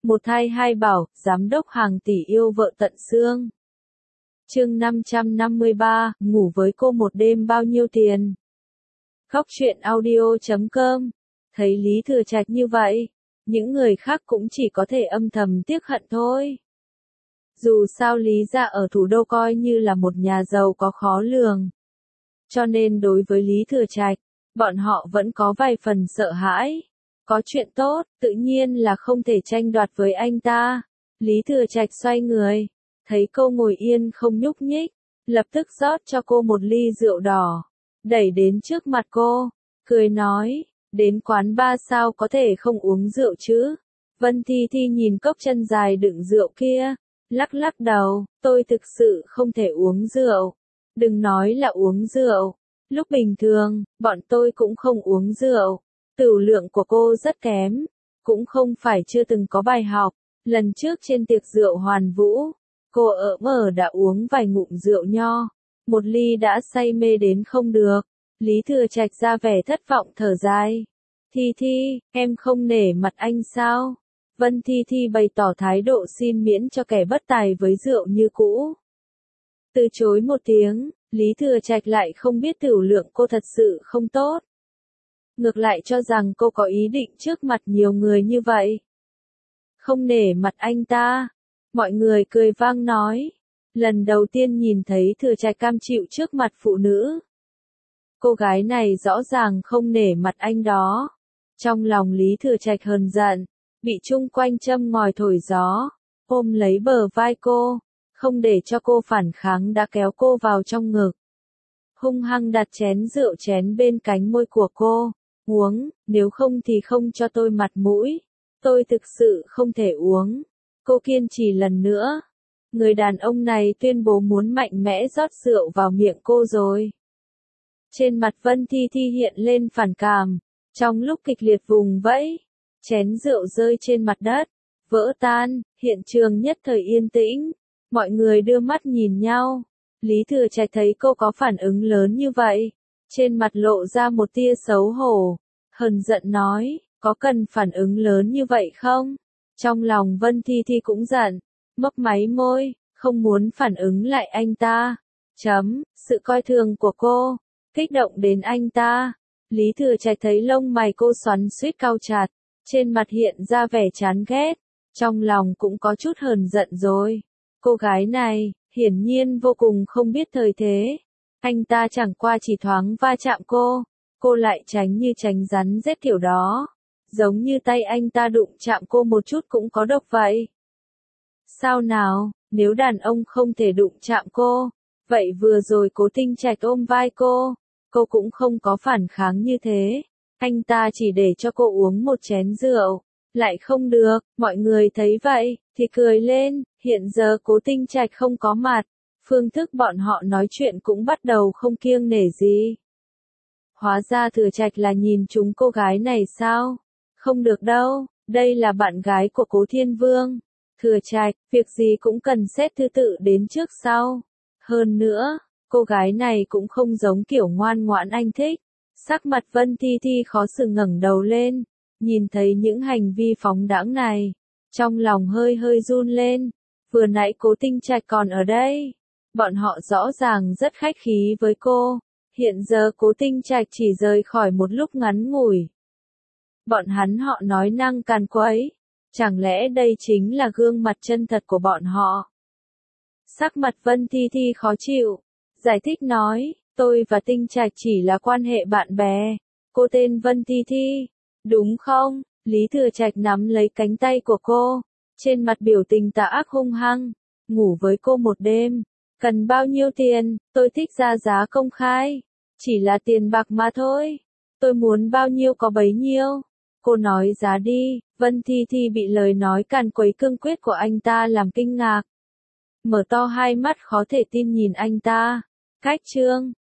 Một thai hai bảo, giám đốc hàng tỷ yêu vợ tận xương. Chương 553, ngủ với cô một đêm bao nhiêu tiền? Khóc chuyện audio.com. Thấy Lý Thừa Trạch như vậy, những người khác cũng chỉ có thể âm thầm tiếc hận thôi. Dù sao Lý gia ở thủ đô coi như là một nhà giàu có khó lường. Cho nên đối với Lý Thừa Trạch, bọn họ vẫn có vài phần sợ hãi. Có chuyện tốt, tự nhiên là không thể tranh đoạt với anh ta. Lý Thừa Trạch xoay người, thấy cô ngồi yên không nhúc nhích, lập tức rót cho cô một ly rượu đỏ, đẩy đến trước mặt cô, cười nói, đến quán bar sao có thể không uống rượu chứ? Vân Thi Thi nhìn cốc chân dài đựng rượu kia, lắc lắc đầu, tôi thực sự không thể uống rượu. Đừng nói là uống rượu, lúc bình thường, bọn tôi cũng không uống rượu. Tửu lượng của cô rất kém, cũng không phải chưa từng có bài học. Lần trước trên tiệc rượu Hoàn Vũ, cô ở mở đã uống vài ngụm rượu nho, một ly đã say mê đến không được. Lý Thừa Trạch ra vẻ thất vọng thở dài. Thi Thi, em không nể mặt anh sao? Vân Thi Thi bày tỏ thái độ xin miễn cho kẻ bất tài với rượu như cũ. Từ chối một tiếng, Lý Thừa Trạch lại không biết tửu lượng cô thật sự không tốt. Ngược lại cho rằng cô có ý định trước mặt nhiều người như vậy. Không nể mặt anh ta. Mọi người cười vang nói. Lần đầu tiên nhìn thấy Thừa Trạch cam chịu trước mặt phụ nữ. Cô gái này rõ ràng không nể mặt anh đó. Trong lòng Lý Thừa Trạch hờn giận, bị chung quanh châm ngòi thổi gió, ôm lấy bờ vai cô, không để cho cô phản kháng đã kéo cô vào trong ngực. Hung hăng đặt chén rượu chén bên cánh môi của cô. Uống, nếu không thì không cho tôi mặt mũi. Tôi thực sự không thể uống. Cô kiên trì lần nữa. Người đàn ông này tuyên bố muốn mạnh mẽ rót rượu vào miệng cô rồi. Trên mặt Vân Thi Thi hiện lên phản cảm. Trong lúc kịch liệt vùng vẫy, chén rượu rơi trên mặt đất, vỡ tan, hiện trường nhất thời yên tĩnh. Mọi người đưa mắt nhìn nhau. Lý Thừa Trạch thấy cô có phản ứng lớn như vậy. Trên mặt lộ ra một tia xấu hổ, hờn giận nói, có cần phản ứng lớn như vậy không? Trong lòng Vân Thi Thi cũng giận, mấp máy môi, không muốn phản ứng lại anh ta. Sự coi thường của cô, kích động đến anh ta. Lý Thừa Trạch thấy lông mày cô xoắn xuýt cau chặt, trên mặt hiện ra vẻ chán ghét, trong lòng cũng có chút hờn giận rồi. Cô gái này, hiển nhiên vô cùng không biết thời thế. Anh ta chẳng qua chỉ thoáng va chạm cô lại tránh như tránh rắn rết kiểu đó. Giống như tay anh ta đụng chạm cô một chút cũng có độc vậy. Sao nào, nếu đàn ông không thể đụng chạm cô, vậy vừa rồi Cố Tinh Trạch ôm vai cô cũng không có phản kháng như thế. Anh ta chỉ để cho cô uống một chén rượu, lại không được, mọi người thấy vậy, thì cười lên, hiện giờ Cố Tinh Trạch không có mặt. Phương thức bọn họ nói chuyện cũng bắt đầu không kiêng nể gì. Hóa ra Thừa Trạch là nhìn chúng cô gái này sao? Không được đâu, đây là bạn gái của Cố Thiên Vương. Thừa Trạch, việc gì cũng cần xét thứ tự đến trước sau. Hơn nữa, cô gái này cũng không giống kiểu ngoan ngoãn anh thích. Sắc mặt Vân Thi Thi khó xử ngẩng đầu lên, nhìn thấy những hành vi phóng đãng này, trong lòng hơi hơi run lên. Vừa nãy Cố Tinh Trạch còn ở đây. Bọn họ rõ ràng rất khách khí với cô, hiện giờ Cố Tinh Trạch chỉ rời khỏi một lúc ngắn ngủi. Bọn họ nói năng càn quấy, chẳng lẽ đây chính là gương mặt chân thật của bọn họ? Sắc mặt Vân Thi Thi khó chịu, giải thích nói, tôi và Tinh Trạch chỉ là quan hệ bạn bè, cô tên Vân Thi Thi, đúng không? Lý Thừa Trạch nắm lấy cánh tay của cô, trên mặt biểu tình tà ác hung hăng, ngủ với cô một đêm. Cần bao nhiêu tiền, tôi thích ra giá công khai. Chỉ là tiền bạc mà thôi. Tôi muốn bao nhiêu có bấy nhiêu. Cô nói giá đi. Vân Thi Thi bị lời nói càn quấy cương quyết của anh ta làm kinh ngạc. Mở to hai mắt khó thể tin nhìn anh ta. Cách chương